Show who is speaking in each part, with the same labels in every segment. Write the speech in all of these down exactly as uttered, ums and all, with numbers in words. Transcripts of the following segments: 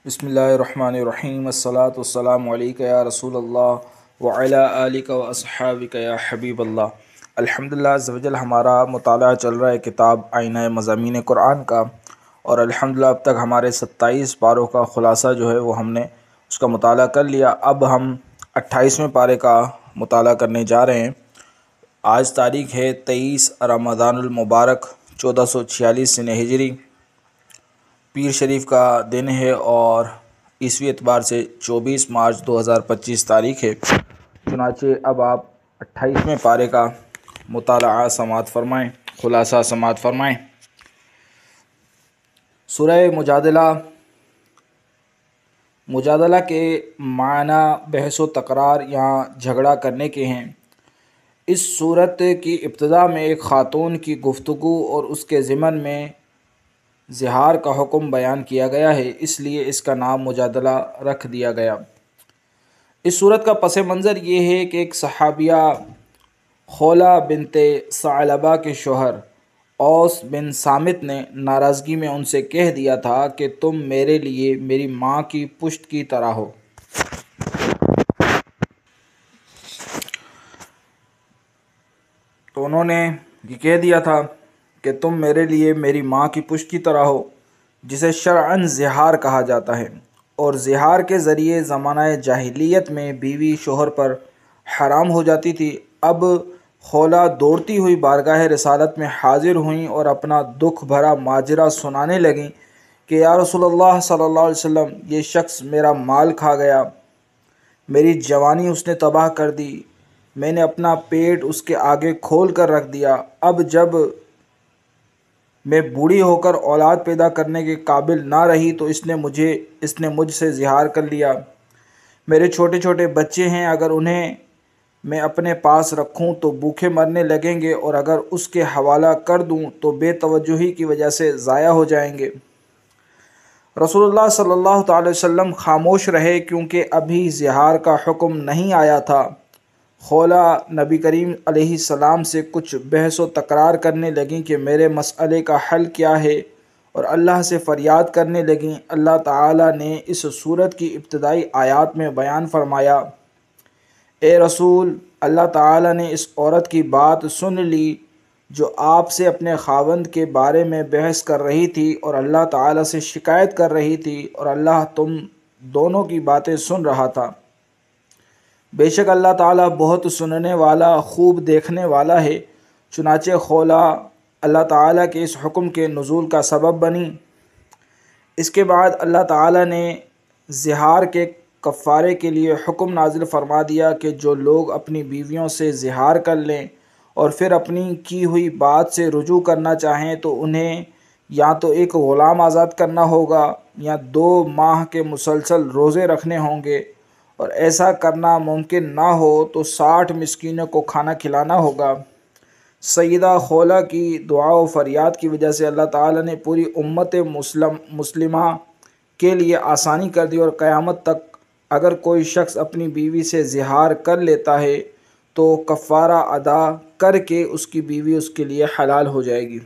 Speaker 1: بسم اللہ الرحمن الرحیم الصلاۃ والسلام علیک یا رسول اللہ وعلی آلک و اصحابک یا حبیب اللہ۔ الحمدللہ عز و جل ہمارا مطالعہ چل رہا ہے کتاب آئینہ مضامین قرآن کا، اور الحمدللہ اب تک ہمارے ستائیس پاروں کا خلاصہ جو ہے وہ ہم نے اس کا مطالعہ کر لیا۔ اب ہم اٹھائیسویں پارے کا مطالعہ کرنے جا رہے ہیں۔ آج تاریخ ہے تیئیس رمضان المبارک چودہ سو چھیالیس سنہ ہجری، پیر شریف کا دن ہے اور عیسوی اعتبار سے چوبیس مارچ دو ہزار پچیس تاریخ ہے۔ چنانچہ اب آپ اٹھائیسویں پارے کا مطالعہ سماعت فرمائیں، خلاصہ سماعت فرمائیں۔ سورہ مجادلہ مجادلہ کے معنی بحث و تکرار یا جھگڑا کرنے کے ہیں۔ اس صورت کی ابتدا میں ایک خاتون کی گفتگو اور اس کے ضمن میں زہار کا حکم بیان کیا گیا ہے، اس لیے اس کا نام مجادلہ رکھ دیا گیا۔ اس صورت کا پس منظر یہ ہے کہ ایک صحابیہ خولہ بنت ثعلبہ کے شوہر اوس بن صامت نے ناراضگی میں ان سے کہہ دیا تھا کہ تم میرے لیے میری ماں کی پشت کی طرح ہو۔ تو انہوں نے یہ کہہ دیا تھا کہ تم میرے لیے میری ماں کی پشت کی طرح ہو، جسے شرعاً زہار کہا جاتا ہے، اور زہار کے ذریعے زمانہ جاہلیت میں بیوی شوہر پر حرام ہو جاتی تھی۔ اب خولہ دوڑتی ہوئی بارگاہ رسالت میں حاضر ہوئیں اور اپنا دکھ بھرا ماجرا سنانے لگیں کہ یا رسول اللہ صلی اللہ علیہ وسلم، یہ شخص میرا مال کھا گیا، میری جوانی اس نے تباہ کر دی، میں نے اپنا پیٹ اس کے آگے کھول کر رکھ دیا، اب جب میں بوڑھی ہو کر اولاد پیدا کرنے کے قابل نہ رہی تو اس نے مجھے اس نے مجھ سے زہار کر لیا۔ میرے چھوٹے چھوٹے بچے ہیں، اگر انہیں میں اپنے پاس رکھوں تو بھوکے مرنے لگیں گے، اور اگر اس کے حوالہ کر دوں تو بے توجہی کی وجہ سے ضائع ہو جائیں گے۔ رسول اللہ صلی اللہ تعالی وسلم خاموش رہے کیونکہ ابھی زہار کا حکم نہیں آیا تھا۔ خولہ نبی کریم علیہ السلام سے کچھ بحث و تکرار کرنے لگیں کہ میرے مسئلے کا حل کیا ہے، اور اللہ سے فریاد کرنے لگیں۔ اللہ تعالیٰ نے اس صورت کی ابتدائی آیات میں بیان فرمایا، اے رسول، اللہ تعالیٰ نے اس عورت کی بات سن لی جو آپ سے اپنے خاوند کے بارے میں بحث کر رہی تھی اور اللہ تعالیٰ سے شکایت کر رہی تھی، اور اللہ تم دونوں کی باتیں سن رہا تھا۔ بے شک اللہ تعالیٰ بہت سننے والا، خوب دیکھنے والا ہے۔ چنانچہ خولہ اللہ تعالیٰ کے اس حکم کے نزول کا سبب بنی۔ اس کے بعد اللہ تعالیٰ نے زہار کے کفارے کے لیے حکم نازل فرما دیا کہ جو لوگ اپنی بیویوں سے زہار کر لیں اور پھر اپنی کی ہوئی بات سے رجوع کرنا چاہیں تو انہیں یا تو ایک غلام آزاد کرنا ہوگا یا دو ماہ کے مسلسل روزے رکھنے ہوں گے، اور ایسا کرنا ممکن نہ ہو تو ساٹھ مسکینوں کو کھانا کھلانا ہوگا۔ سیدہ خولہ کی دعا و فریاد کی وجہ سے اللہ تعالیٰ نے پوری امت مسلم مسلمہ کے لیے آسانی کر دی، اور قیامت تک اگر کوئی شخص اپنی بیوی سے زہار کر لیتا ہے تو کفارہ ادا کر کے اس کی بیوی اس کے لیے حلال ہو جائے گی۔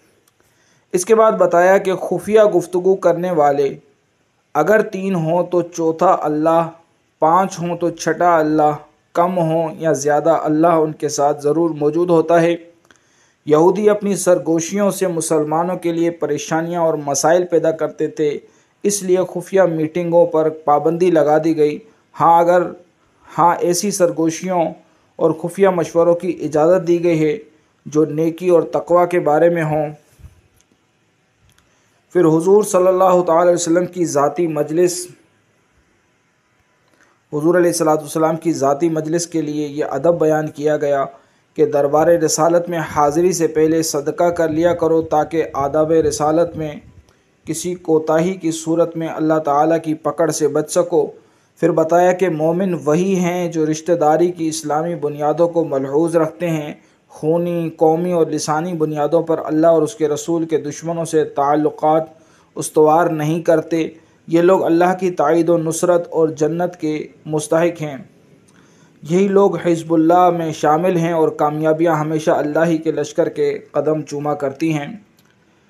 Speaker 1: اس کے بعد بتایا کہ خفیہ گفتگو کرنے والے اگر تین ہوں تو چوتھا اللہ، پانچ ہوں تو چھٹا اللہ، کم ہوں یا زیادہ اللہ ان کے ساتھ ضرور موجود ہوتا ہے۔ یہودی اپنی سرگوشیوں سے مسلمانوں کے لیے پریشانیاں اور مسائل پیدا کرتے تھے، اس لیے خفیہ میٹنگوں پر پابندی لگا دی گئی۔ ہاں اگر ہاں ایسی سرگوشیوں اور خفیہ مشوروں کی اجازت دی گئی ہے جو نیکی اور تقوی کے بارے میں ہوں۔ پھر حضور صلی اللہ تعالی وسلم کی ذاتی مجلس حضور علیہ الصلوۃ والسلام کی ذاتی مجلس کے لیے یہ ادب بیان کیا گیا کہ دربار رسالت میں حاضری سے پہلے صدقہ کر لیا کرو تاکہ آداب رسالت میں کسی کوتاہی کی صورت میں اللہ تعالیٰ کی پکڑ سے بچ سکو۔ پھر بتایا کہ مومن وہی ہیں جو رشتہ داری کی اسلامی بنیادوں کو ملحوظ رکھتے ہیں، خونی، قومی اور لسانی بنیادوں پر اللہ اور اس کے رسول کے دشمنوں سے تعلقات استوار نہیں کرتے۔ یہ لوگ اللہ کی تائید و نصرت اور جنت کے مستحق ہیں۔ یہی لوگ حزب اللہ میں شامل ہیں اور کامیابیاں ہمیشہ اللہ ہی کے لشکر کے قدم چوما کرتی ہیں۔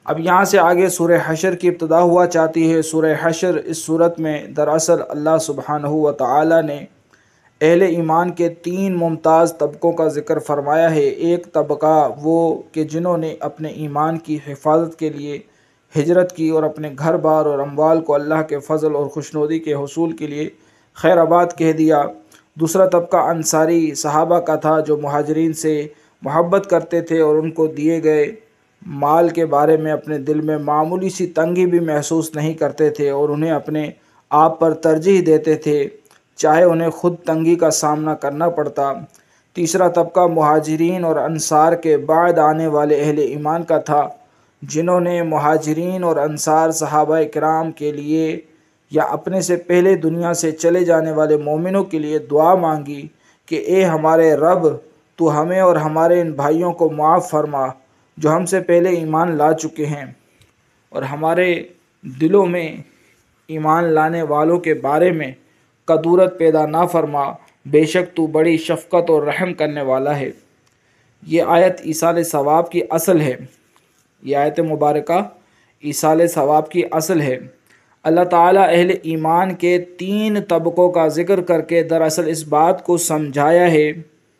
Speaker 1: اب یہاں سے آگے سورہ حشر کی ابتدا ہوا چاہتی ہے۔ سورہ حشر اس صورت میں دراصل اللہ سبحانہ و تعالی نے اہل ایمان کے تین ممتاز طبقوں کا ذکر فرمایا ہے۔ ایک طبقہ وہ کہ جنہوں نے اپنے ایمان کی حفاظت کے لیے ہجرت کی اور اپنے گھر بار اور اموال کو اللہ کے فضل اور خوشنودی کے حصول کے لیے خیر آباد کہہ دیا۔ دوسرا طبقہ انصاری صحابہ کا تھا جو مہاجرین سے محبت کرتے تھے اور ان کو دیے گئے مال کے بارے میں اپنے دل میں معمولی سی تنگی بھی محسوس نہیں کرتے تھے اور انہیں اپنے آپ پر ترجیح دیتے تھے چاہے انہیں خود تنگی کا سامنا کرنا پڑتا۔ تیسرا طبقہ مہاجرین اور انصار کے بعد آنے والے اہل ایمان کا تھا جنہوں نے مہاجرین اور انصار صحابہ کرام کے لیے یا اپنے سے پہلے دنیا سے چلے جانے والے مومنوں کے لیے دعا مانگی کہ اے ہمارے رب، تو ہمیں اور ہمارے ان بھائیوں کو معاف فرما جو ہم سے پہلے ایمان لا چکے ہیں، اور ہمارے دلوں میں ایمان لانے والوں کے بارے میں کدورت پیدا نہ فرما، بے شک تو بڑی شفقت اور رحم کرنے والا ہے۔ یہ آیت ایصال ثواب کی اصل ہے۔ یہ آیت مبارکہ ایصال ثواب کی اصل ہے۔ اللہ تعالیٰ اہل ایمان کے تین طبقوں کا ذکر کر کے دراصل اس بات کو سمجھایا ہے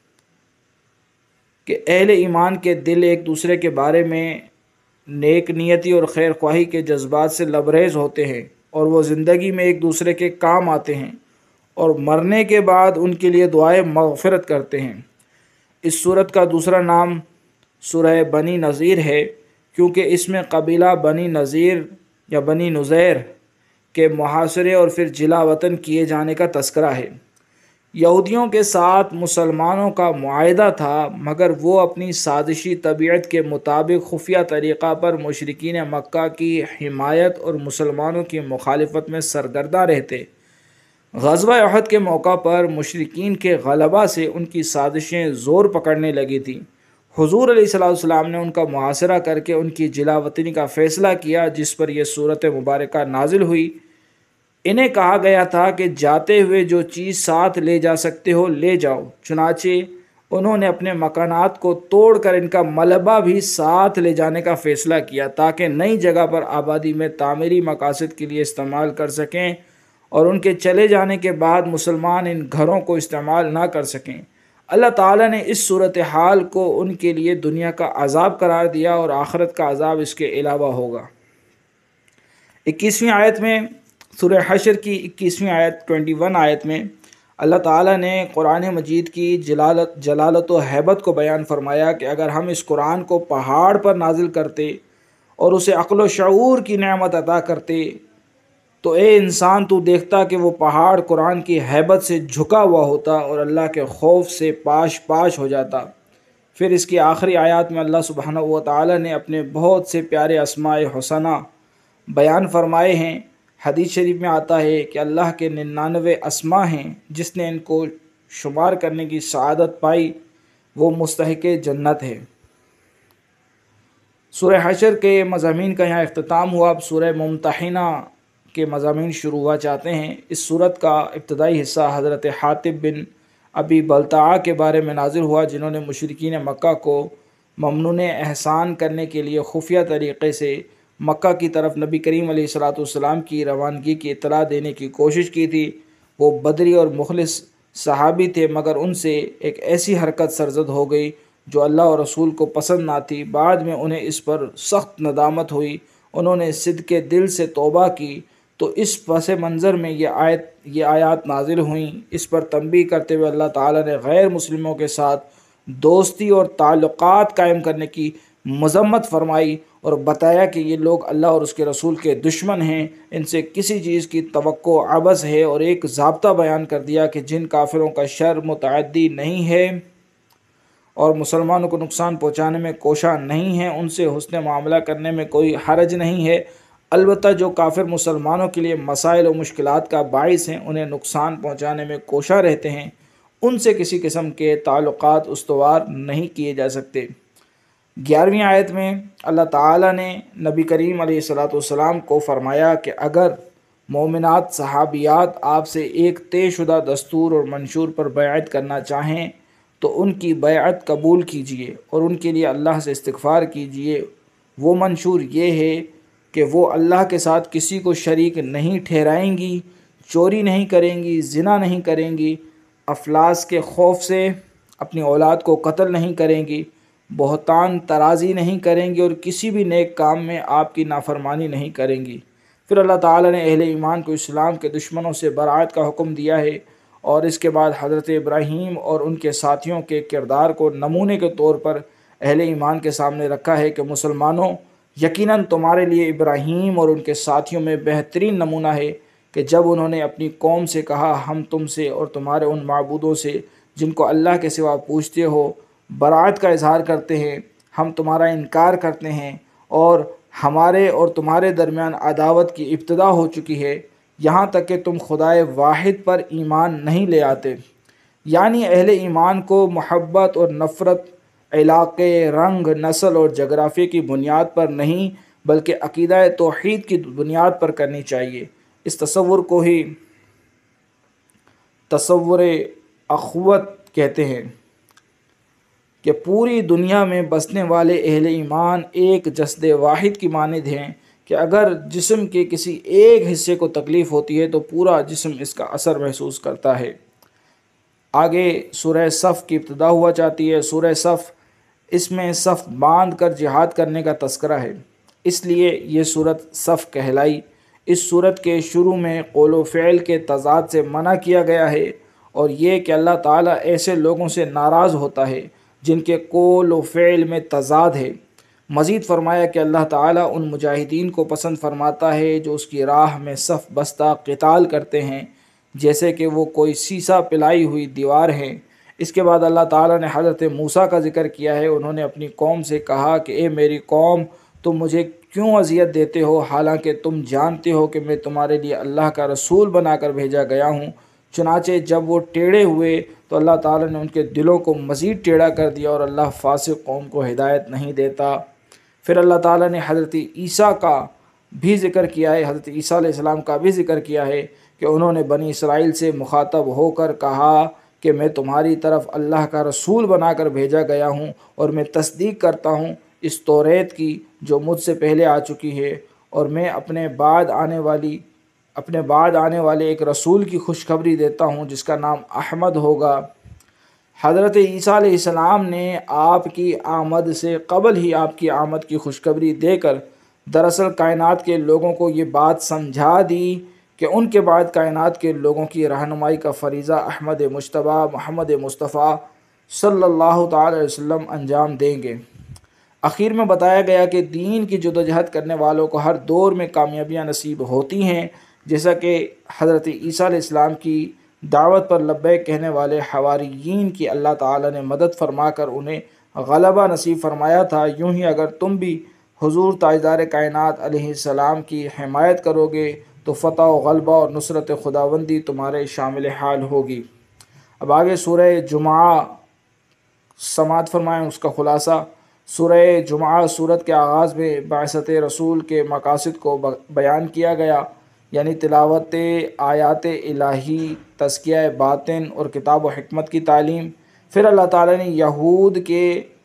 Speaker 1: کہ اہل ایمان کے دل ایک دوسرے کے بارے میں نیک نیتی اور خیر خواہی کے جذبات سے لبریز ہوتے ہیں اور وہ زندگی میں ایک دوسرے کے کام آتے ہیں اور مرنے کے بعد ان کے لیے دعائے مغفرت کرتے ہیں۔ اس سورت کا دوسرا نام سورہ بنی نذیر ہے کیونکہ اس میں قبیلہ بنی نذیر یا بنی نذیر کے محاصرے اور پھر جلا وطن کیے جانے کا تذکرہ ہے۔ یہودیوں کے ساتھ مسلمانوں کا معاہدہ تھا مگر وہ اپنی سازشی طبیعت کے مطابق خفیہ طریقہ پر مشرکین مکہ کی حمایت اور مسلمانوں کی مخالفت میں سرگرداں رہتے۔ غزوہ احد کے موقع پر مشرکین کے غلبہ سے ان کی سازشیں زور پکڑنے لگی تھیں۔ حضور علیہ الصلوۃ والسلام نے ان کا محاصرہ کر کے ان کی جلا وطنی کا فیصلہ کیا جس پر یہ صورت مبارکہ نازل ہوئی۔ انہیں کہا گیا تھا کہ جاتے ہوئے جو چیز ساتھ لے جا سکتے ہو لے جاؤ، چنانچہ انہوں نے اپنے مکانات کو توڑ کر ان کا ملبہ بھی ساتھ لے جانے کا فیصلہ کیا تاکہ نئی جگہ پر آبادی میں تعمیری مقاصد کے لیے استعمال کر سکیں اور ان کے چلے جانے کے بعد مسلمان ان گھروں کو استعمال نہ کر سکیں۔ اللہ تعالیٰ نے اس صورتحال کو ان کے لیے دنیا کا عذاب قرار دیا اور آخرت کا عذاب اس کے علاوہ ہوگا۔ اکیسویں آیت میں سورہ حشر کی اکیسویں آیت اکیس آیت میں اللہ تعالیٰ نے قرآن مجید کی جلالت جلالت و ہیبت کو بیان فرمایا کہ اگر ہم اس قرآن کو پہاڑ پر نازل کرتے اور اسے عقل و شعور کی نعمت عطا کرتے تو اے انسان تو دیکھتا کہ وہ پہاڑ قرآن کی ہیبت سے جھکا ہوا ہوتا اور اللہ کے خوف سے پاش پاش ہو جاتا۔ پھر اس کی آخری آیات میں اللہ سبحانہ و تعالیٰ نے اپنے بہت سے پیارے اسماء حسنہ بیان فرمائے ہیں۔ حدیث شریف میں آتا ہے کہ اللہ کے ننانوے اسماء ہیں، جس نے ان کو شمار کرنے کی سعادت پائی وہ مستحق جنت ہے۔ سورہ حشر کے مضامین کا یہاں اختتام ہوا۔ اب سورہ ممتحنہ کے مضامین شروع ہوا چاہتے ہیں۔ اس سورت کا ابتدائی حصہ حضرت حاطب بن ابی بلتعہ کے بارے میں نازل ہوا جنہوں نے مشرکین مکہ کو ممنون احسان کرنے کے لیے خفیہ طریقے سے مکہ کی طرف نبی کریم علیہ الصلوۃ والسلام کی روانگی کی اطلاع دینے کی کوشش کی تھی۔ وہ بدری اور مخلص صحابی تھے مگر ان سے ایک ایسی حرکت سرزد ہو گئی جو اللہ اور رسول کو پسند نہ تھی۔ بعد میں انہیں اس پر سخت ندامت ہوئی، انہوں نے صدق دل سے توبہ کی تو اس پس منظر میں یہ آیت یہ آیات نازل ہوئیں۔ اس پر تنبیہ کرتے ہوئے اللہ تعالیٰ نے غیر مسلموں کے ساتھ دوستی اور تعلقات قائم کرنے کی مذمت فرمائی اور بتایا کہ یہ لوگ اللہ اور اس کے رسول کے دشمن ہیں، ان سے کسی چیز کی توقع عبث ہے، اور ایک ضابطہ بیان کر دیا کہ جن کافروں کا شر متعدی نہیں ہے اور مسلمانوں کو نقصان پہنچانے میں کوشاں نہیں ہیں ان سے حسن معاملہ کرنے میں کوئی حرج نہیں ہے، البتہ جو کافر مسلمانوں کے لیے مسائل و مشکلات کا باعث ہیں، انہیں نقصان پہنچانے میں کوشاں رہتے ہیں، ان سے کسی قسم کے تعلقات استوار نہیں کیے جا سکتے۔ گیارہویں آیت میں اللہ تعالیٰ نے نبی کریم علیہ الصلوۃ والسلام کو فرمایا کہ اگر مومنات صحابیات آپ سے ایک طے شدہ دستور اور منشور پر بیعت کرنا چاہیں تو ان کی بیعت قبول کیجیے اور ان کے لیے اللہ سے استغفار کیجیے، وہ منشور یہ ہے کہ وہ اللہ کے ساتھ کسی کو شریک نہیں ٹھہرائیں گی، چوری نہیں کریں گی، زنا نہیں کریں گی، افلاس کے خوف سے اپنی اولاد کو قتل نہیں کریں گی، بہتان ترازی نہیں کریں گی، اور کسی بھی نیک کام میں آپ کی نافرمانی نہیں کریں گی۔ پھر اللہ تعالیٰ نے اہل ایمان کو اسلام کے دشمنوں سے برات کا حکم دیا ہے، اور اس کے بعد حضرت ابراہیم اور ان کے ساتھیوں کے کردار کو نمونے کے طور پر اہل ایمان کے سامنے رکھا ہے کہ مسلمانوں، یقیناً تمہارے لیے ابراہیم اور ان کے ساتھیوں میں بہترین نمونہ ہے کہ جب انہوں نے اپنی قوم سے کہا ہم تم سے اور تمہارے ان معبودوں سے جن کو اللہ کے سوا پوجتے ہو برات کا اظہار کرتے ہیں، ہم تمہارا انکار کرتے ہیں، اور ہمارے اور تمہارے درمیان عداوت کی ابتدا ہو چکی ہے یہاں تک کہ تم خدائے واحد پر ایمان نہیں لے آتے۔ یعنی اہل ایمان کو محبت اور نفرت علاقے، رنگ، نسل اور جغرافیے کی بنیاد پر نہیں بلکہ عقیدہ توحید کی بنیاد پر کرنی چاہیے۔ اس تصور کو ہی تصور اخوت کہتے ہیں کہ پوری دنیا میں بسنے والے اہل ایمان ایک جسد واحد کی مانند ہیں کہ اگر جسم کے کسی ایک حصے کو تکلیف ہوتی ہے تو پورا جسم اس کا اثر محسوس کرتا ہے۔ آگے سورہ صف کی ابتدا ہوا چاہتی ہے۔ سورہ صف، اس میں صف باندھ کر جہاد کرنے کا تذکرہ ہے، اس لیے یہ صورت صف کہلائی۔ اس صورت کے شروع میں قول و فعل کے تضاد سے منع کیا گیا ہے، اور یہ کہ اللہ تعالیٰ ایسے لوگوں سے ناراض ہوتا ہے جن کے قول و فعل میں تضاد ہے۔ مزید فرمایا کہ اللہ تعالیٰ ان مجاہدین کو پسند فرماتا ہے جو اس کی راہ میں صف بستہ قتال کرتے ہیں جیسے کہ وہ کوئی سیسا پلائی ہوئی دیوار ہیں۔ اس کے بعد اللہ تعالیٰ نے حضرت موسیٰ کا ذکر کیا ہے۔ انہوں نے اپنی قوم سے کہا کہ اے میری قوم، تم مجھے کیوں اذیت دیتے ہو حالانکہ تم جانتے ہو کہ میں تمہارے لیے اللہ کا رسول بنا کر بھیجا گیا ہوں۔ چنانچہ جب وہ ٹیڑھے ہوئے تو اللہ تعالیٰ نے ان کے دلوں کو مزید ٹیڑھا کر دیا، اور اللہ فاسق قوم کو ہدایت نہیں دیتا۔ پھر اللہ تعالیٰ نے حضرت عیسیٰ کا بھی ذکر کیا ہے، حضرت عیسیٰ علیہ السلام کا بھی ذکر کیا ہے کہ انہوں نے بنی اسرائیل سے مخاطب ہو کر کہا کہ میں تمہاری طرف اللہ کا رسول بنا کر بھیجا گیا ہوں، اور میں تصدیق کرتا ہوں اس توریت کی جو مجھ سے پہلے آ چکی ہے، اور میں اپنے بعد آنے والی اپنے بعد آنے والے ایک رسول کی خوشخبری دیتا ہوں جس کا نام احمد ہوگا۔ حضرت عیسیٰ علیہ السلام نے آپ کی آمد سے قبل ہی آپ کی آمد کی خوشخبری دے کر دراصل کائنات کے لوگوں کو یہ بات سمجھا دی کہ ان کے بعد کائنات کے لوگوں کی رہنمائی کا فریضہ احمد مجتبیٰ محمد مصطفیٰ صلی اللہ تعالی علیہ وسلم انجام دیں گے۔ اخیر میں بتایا گیا کہ دین کی جدوجہد کرنے والوں کو ہر دور میں کامیابیاں نصیب ہوتی ہیں، جیسا کہ حضرت عیسیٰ علیہ السلام کی دعوت پر لبیک کہنے والے حواریین کی اللہ تعالیٰ نے مدد فرما کر انہیں غلبہ نصیب فرمایا تھا، یوں ہی اگر تم بھی حضور تاجدار کائنات علیہ السلام کی حمایت کرو گے تو فتح و غلبہ اور نصرت خداوندی تمہارے شامل حال ہوگی۔ اب آگے سورہ جمعہ سماعت فرمائیں، اس کا خلاصہ۔ سورہ جمعہ سورت کے آغاز میں بعثت رسول کے مقاصد کو بیان کیا گیا، یعنی تلاوت آیات الہی، تزکیہ باطن اور کتاب و حکمت کی تعلیم۔ پھر اللہ تعالیٰ نے یہود کے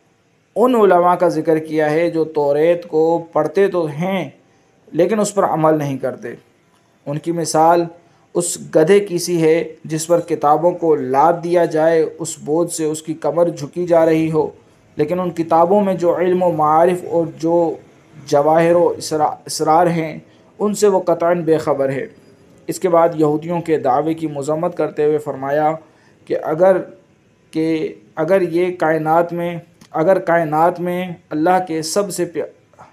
Speaker 1: ان علماء کا ذکر کیا ہے جو توریت کو پڑھتے تو ہیں لیکن اس پر عمل نہیں کرتے۔ ان کی مثال اس گدھے کی سی ہے جس پر کتابوں کو لاد دیا جائے، اس بوجھ سے اس کی کمر جھکی جا رہی ہو، لیکن ان کتابوں میں جو علم و معارف اور جو جواہر و اسرار ہیں ان سے وہ قطعاً بے خبر ہے۔ اس کے بعد یہودیوں کے دعوے کی مذمت کرتے ہوئے فرمایا کہ اگر کہ اگر یہ کائنات میں اگر کائنات میں اللہ کے سب سے پیا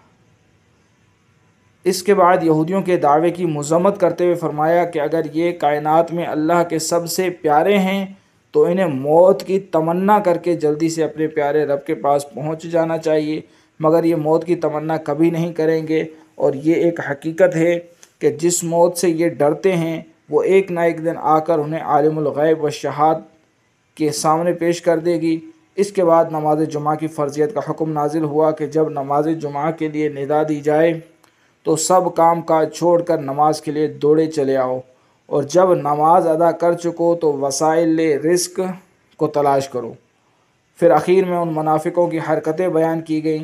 Speaker 1: اس کے بعد یہودیوں کے دعوے کی مذمت کرتے ہوئے فرمایا کہ اگر یہ کائنات میں اللہ کے سب سے پیارے ہیں تو انہیں موت کی تمنا کر کے جلدی سے اپنے پیارے رب کے پاس پہنچ جانا چاہیے، مگر یہ موت کی تمنا کبھی نہیں کریں گے، اور یہ ایک حقیقت ہے کہ جس موت سے یہ ڈرتے ہیں وہ ایک نہ ایک دن آ کر انہیں عالم الغیب و شہادت کے سامنے پیش کر دے گی۔ اس کے بعد نماز جمعہ کی فرضیت کا حکم نازل ہوا کہ جب نماز جمعہ کے لیے ندا دی جائے تو سب کام کاج چھوڑ کر نماز کے لیے دوڑے چلے آؤ، اور جب نماز ادا کر چکو تو وسائل رزق کو تلاش کرو۔ پھر اخیر میں ان منافقوں کی حرکتیں بیان کی گئیں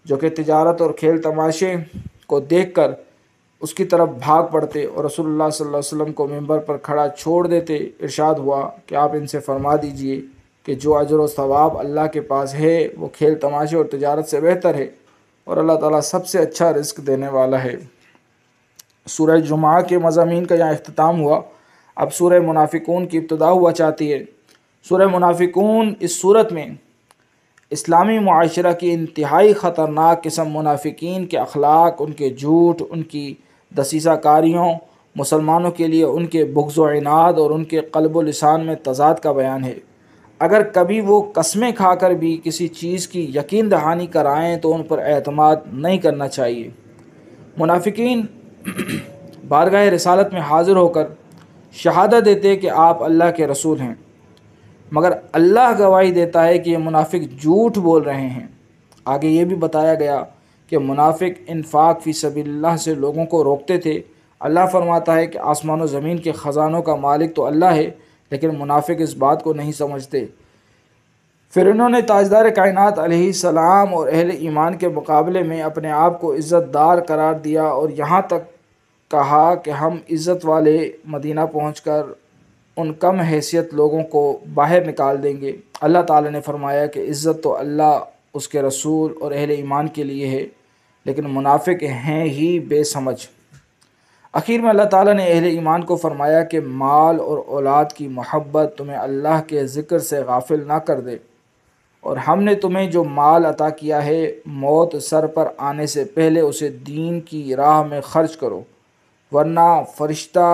Speaker 1: جو کہ تجارت اور کھیل تماشے کو دیکھ کر اس کی طرف بھاگ پڑتے اور رسول اللہ صلی اللہ علیہ وسلم کو ممبر پر کھڑا چھوڑ دیتے۔ ارشاد ہوا کہ آپ ان سے فرما دیجئے کہ جو اجر و ثواب اللہ کے پاس ہے وہ کھیل تماشے اور تجارت سے بہتر ہے، اور اللہ تعالیٰ سب سے اچھا رزق دینے والا ہے۔ سورہ جمعہ کے مضامین کا یہاں اختتام ہوا۔ اب سورہ منافقون کی ابتدا ہوا چاہتی ہے۔ سورہ منافقون اس صورت میں اسلامی معاشرہ کی انتہائی خطرناک قسم منافقین کے اخلاق، ان کے جھوٹ، ان کی دسیسہ کاریوں، مسلمانوں کے لیے ان کے بغض و عناد اور ان کے قلب و لسان میں تضاد کا بیان ہے۔ اگر کبھی وہ قسمیں کھا کر بھی کسی چیز کی یقین دہانی کرائیں تو ان پر اعتماد نہیں کرنا چاہیے۔ منافقین بارگاہ رسالت میں حاضر ہو کر شہادت دیتے کہ آپ اللہ کے رسول ہیں، مگر اللہ گواہی دیتا ہے کہ یہ منافق جھوٹ بول رہے ہیں۔ آگے یہ بھی بتایا گیا کہ منافق انفاق فی سبیل اللہ سے لوگوں کو روکتے تھے۔ اللہ فرماتا ہے کہ آسمان و زمین کے خزانوں کا مالک تو اللہ ہے، لیکن منافق اس بات کو نہیں سمجھتے۔ پھر انہوں نے تاجدار کائنات علیہ السلام اور اہل ایمان کے مقابلے میں اپنے آپ کو عزت دار قرار دیا اور یہاں تک کہا کہ ہم عزت والے مدینہ پہنچ کر ان کم حیثیت لوگوں کو باہر نکال دیں گے۔ اللہ تعالیٰ نے فرمایا کہ عزت تو اللہ، اس کے رسول اور اہل ایمان کے لیے ہے، لیکن منافق ہیں ہی بے سمجھ۔ آخر میں اللہ تعالیٰ نے اہل ایمان کو فرمایا کہ مال اور اولاد کی محبت تمہیں اللہ کے ذکر سے غافل نہ کر دے، اور ہم نے تمہیں جو مال عطا کیا ہے موت سر پر آنے سے پہلے اسے دین کی راہ میں خرچ کرو، ورنہ فرشتہ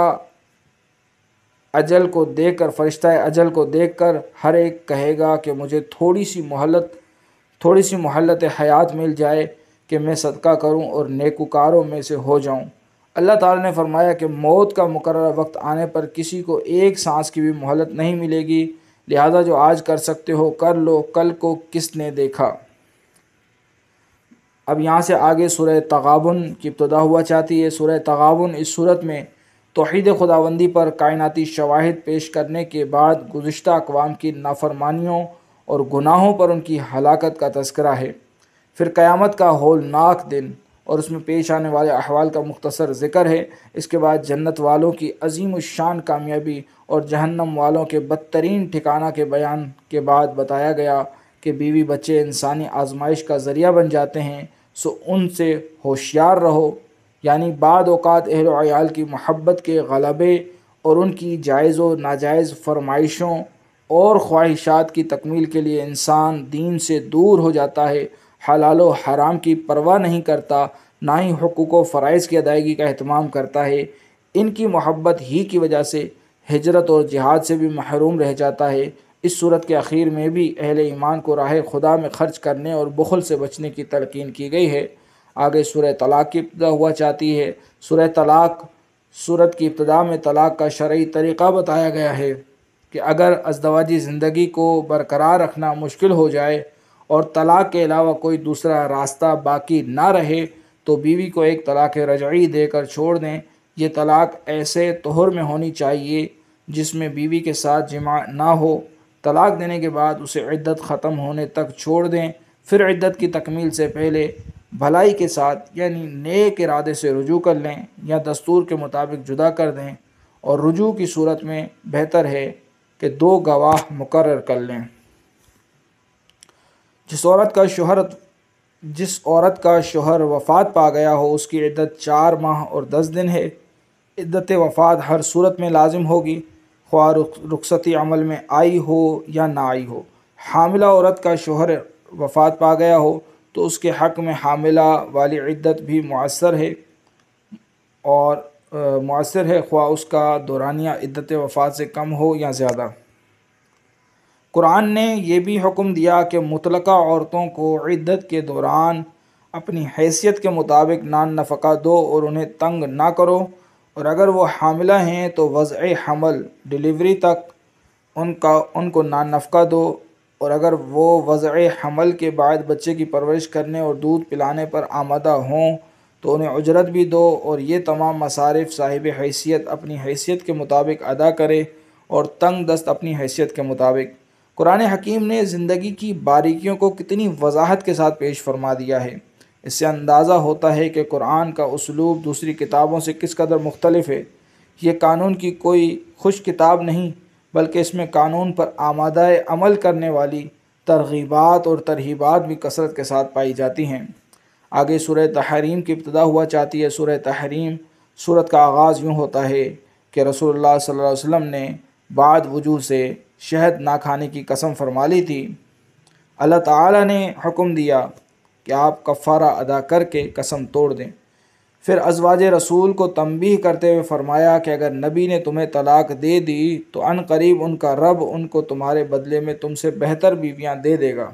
Speaker 1: اجل کو دیکھ کر فرشتہ اجل کو دیکھ کر ہر ایک کہے گا کہ مجھے تھوڑی سی مہلت تھوڑی سی مہلت حیات مل جائے کہ میں صدقہ کروں اور نیکوکاروں میں سے ہو جاؤں۔ اللہ تعالیٰ نے فرمایا کہ موت کا مقررہ وقت آنے پر کسی کو ایک سانس کی بھی مہلت نہیں ملے گی، لہذا جو آج کر سکتے ہو کر لو، کل کو کس نے دیکھا۔ اب یہاں سے آگے سورہ تغابن کی ابتدا ہوا چاہتی ہے۔ سورہ تغابن اس صورت میں توحید خداوندی پر کائناتی شواہد پیش کرنے کے بعد گزشتہ اقوام کی نافرمانیوں اور گناہوں پر ان کی ہلاکت کا تذکرہ ہے، پھر قیامت کا ہولناک دن اور اس میں پیش آنے والے احوال کا مختصر ذکر ہے۔ اس کے بعد جنت والوں کی عظیم الشان کامیابی اور جہنم والوں کے بدترین ٹھکانہ کے بیان کے بعد بتایا گیا کہ بیوی بچے انسانی آزمائش کا ذریعہ بن جاتے ہیں، سو ان سے ہوشیار رہو، یعنی بعد اوقات اہل و عیال کی محبت کے غلبے اور ان کی جائز و ناجائز فرمائشوں اور خواہشات کی تکمیل کے لیے انسان دین سے دور ہو جاتا ہے، حلال و حرام کی پرواہ نہیں کرتا، نہ ہی حقوق و فرائض کی ادائیگی کا اہتمام کرتا ہے۔ ان کی محبت ہی کی وجہ سے ہجرت اور جہاد سے بھی محروم رہ جاتا ہے۔ اس صورت کے اخیر میں بھی اہل ایمان کو راہ خدا میں خرچ کرنے اور بخل سے بچنے کی تلقین کی گئی ہے۔ آگے سورہ طلاق کی ابتدا ہوا چاہتی ہے۔ سورہ طلاق سورت کی ابتدا میں طلاق کا شرعی طریقہ بتایا گیا ہے کہ اگر ازدواجی زندگی کو برقرار رکھنا مشکل ہو جائے اور طلاق کے علاوہ کوئی دوسرا راستہ باقی نہ رہے تو بیوی کو ایک طلاق رجعی دے کر چھوڑ دیں۔ یہ طلاق ایسے طہر میں ہونی چاہیے جس میں بیوی کے ساتھ جماع نہ ہو۔ طلاق دینے کے بعد اسے عدت ختم ہونے تک چھوڑ دیں، پھر عدت کی تکمیل سے پہلے بھلائی کے ساتھ یعنی نیک ارادے سے رجوع کر لیں یا دستور کے مطابق جدا کر دیں، اور رجوع کی صورت میں بہتر ہے کہ دو گواہ مقرر کر لیں۔ جس عورت کا شوہر جس عورت کا شوہر وفات پا گیا ہو اس کی عدت چار ماہ اور دس دن ہے۔ عدت وفات ہر صورت میں لازم ہوگی، خواہ رخصتی عمل میں آئی ہو یا نہ آئی ہو۔ حاملہ عورت کا شوہر وفات پا گیا ہو تو اس کے حق میں حاملہ والی عدت بھی مؤثر ہے اور مؤثر ہے خواہ اس کا دورانیہ عدت وفات سے کم ہو یا زیادہ۔ قرآن نے یہ بھی حکم دیا کہ مطلقہ عورتوں کو عدت کے دوران اپنی حیثیت کے مطابق نان نفقہ دو اور انہیں تنگ نہ کرو، اور اگر وہ حاملہ ہیں تو وضع حمل ڈلیوری تک ان کا ان کو نان نفقہ دو، اور اگر وہ وضع حمل کے بعد بچے کی پرورش کرنے اور دودھ پلانے پر آمادہ ہوں تو انہیں اجرت بھی دو، اور یہ تمام مصارف صاحب حیثیت اپنی حیثیت کے مطابق ادا کرے اور تنگ دست اپنی حیثیت کے مطابق۔ قرآن حکیم نے زندگی کی باریکیوں کو کتنی وضاحت کے ساتھ پیش فرما دیا ہے۔ اس سے اندازہ ہوتا ہے کہ قرآن کا اسلوب دوسری کتابوں سے کس قدر مختلف ہے۔ یہ قانون کی کوئی خوش کتاب نہیں، بلکہ اس میں قانون پر آمادہ عمل کرنے والی ترغیبات اور ترہیبات بھی کثرت کے ساتھ پائی جاتی ہیں۔ آگے سورہ تحریم کی ابتدا ہوا چاہتی ہے۔ سورہ تحریم سورت کا آغاز یوں ہوتا ہے کہ رسول اللہ صلی اللہ علیہ وسلم نے بعد وجوہ سے شہد نہ کھانے کی قسم فرما لی تھی۔ اللہ تعالیٰ نے حکم دیا کہ آپ کفارہ ادا کر کے قسم توڑ دیں۔ پھر ازواج رسول کو تنبیہ کرتے ہوئے فرمایا کہ اگر نبی نے تمہیں طلاق دے دی تو عن قریب ان کا رب ان کو تمہارے بدلے میں تم سے بہتر بیویاں دے دے گا،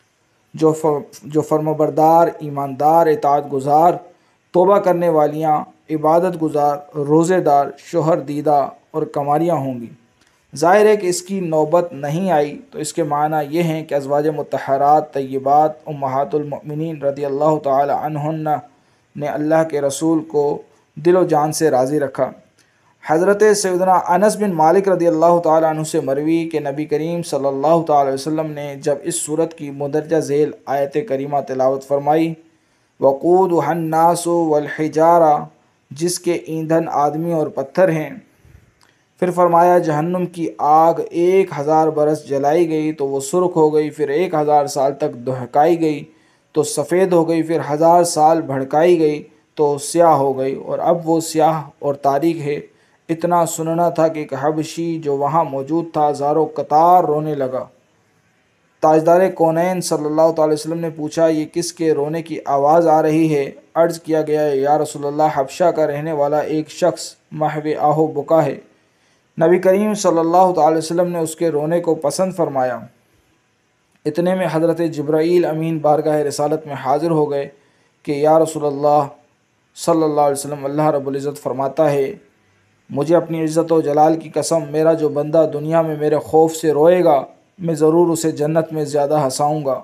Speaker 1: جو جو فرمانبردار، ایماندار، اطاعت گزار، توبہ کرنے والیاں، عبادت گزار، روزے دار، شوہر دیدہ اور کماریاں ہوں گی۔ ظاہر ہے کہ اس کی نوبت نہیں آئی تو اس کے معنی یہ ہیں کہ ازواج مطہرات طیبات امہات المؤمنین رضی اللہ تعالی عنہن نے اللہ کے رسول کو دل و جان سے راضی رکھا۔ حضرت سیدنا انس بن مالک رضی اللہ تعالی عنہ سے مروی کہ نبی کریم صلی اللہ تعالی وسلم نے جب اس صورت کی مندرجہ ذیل آیت کریمہ تلاوت فرمائی، وقودها الناس والحجارہ، جس کے ایندھن آدمی اور پتھر ہیں، پھر فرمایا جہنم کی آگ ایک ہزار برس جلائی گئی تو وہ سرخ ہو گئی، پھر ایک ہزار سال تک دہکائی گئی تو سفید ہو گئی، پھر ہزار سال بھڑکائی گئی تو سیاہ ہو گئی، اور اب وہ سیاہ اور تاریک ہے۔ اتنا سننا تھا کہ ایک حبشی جو وہاں موجود تھا زارو قطار رونے لگا۔ تاجدار کونین صلی اللہ تعالی وسلم نے پوچھا، یہ کس کے رونے کی آواز آ رہی ہے؟ عرض کیا گیا، یا رسول اللہ، حبشہ کا رہنے والا ایک شخص محو آہو بکا ہے۔ نبی کریم صلی اللہ تعالی وسلم نے اس کے رونے کو پسند فرمایا۔ اتنے میں حضرت جبرائیل امین بارگاہ رسالت میں حاضر ہو گئے کہ یا رسول اللہ صلی اللہ علیہ وسلم، اللہ رب العزت فرماتا ہے، مجھے اپنی عزت و جلال کی قسم، میرا جو بندہ دنیا میں میرے خوف سے روئے گا میں ضرور اسے جنت میں زیادہ ہنساؤں گا۔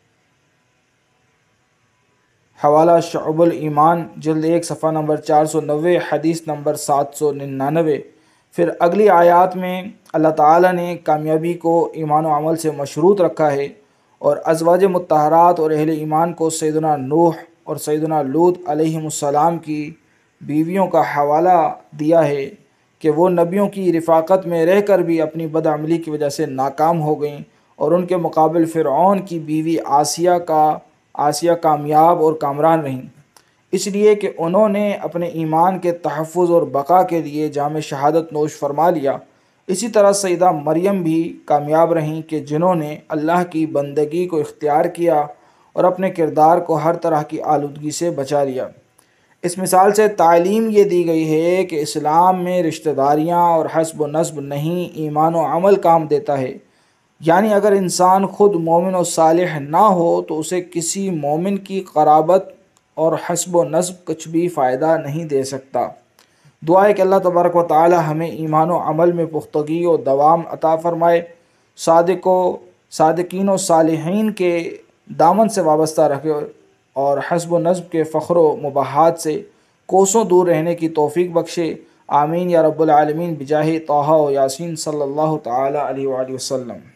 Speaker 1: حوالہ شعب الایمان جلد ایک صفحہ نمبر چار سو نوے، حدیث نمبر سات سو ننانوے۔ پھر اگلی آیات میں اللہ تعالیٰ نے کامیابی کو ایمان و عمل سے مشروط رکھا ہے، اور ازواج مطہرات اور اہل ایمان کو سیدنا نوح اور سیدنا لوط علیہم السلام کی بیویوں کا حوالہ دیا ہے کہ وہ نبیوں کی رفاقت میں رہ کر بھی اپنی بدعملی کی وجہ سے ناکام ہو گئیں، اور ان کے مقابل فرعون کی بیوی آسیہ کا آسیہ کامیاب اور کامران رہیں، اس لیے کہ انہوں نے اپنے ایمان کے تحفظ اور بقا کے لیے جام شہادت نوش فرما لیا۔ اسی طرح سیدہ مریم بھی کامیاب رہیں کہ جنہوں نے اللہ کی بندگی کو اختیار کیا اور اپنے کردار کو ہر طرح کی آلودگی سے بچا لیا۔ اس مثال سے تعلیم یہ دی گئی ہے کہ اسلام میں رشتہ داریاں اور حسب و نسب نہیں، ایمان و عمل کام دیتا ہے۔ یعنی اگر انسان خود مومن و صالح نہ ہو تو اسے کسی مومن کی قرابت اور حسب و نسب کچھ بھی فائدہ نہیں دے سکتا۔ دعا ہے کہ اللہ تبارک و تعالی ہمیں ایمان و عمل میں پختگی و دوام عطا فرمائے، صادق و صادقین و صالحین کے دامن سے وابستہ رکھے، اور حسب و نسب کے فخر و مباحات سے کوسوں دور رہنے کی توفیق بخشے۔ آمین یا رب العالمین، بجاہ طٰہٰ و یاسین صلی اللہ تعالی علیہ وآلہ وسلم۔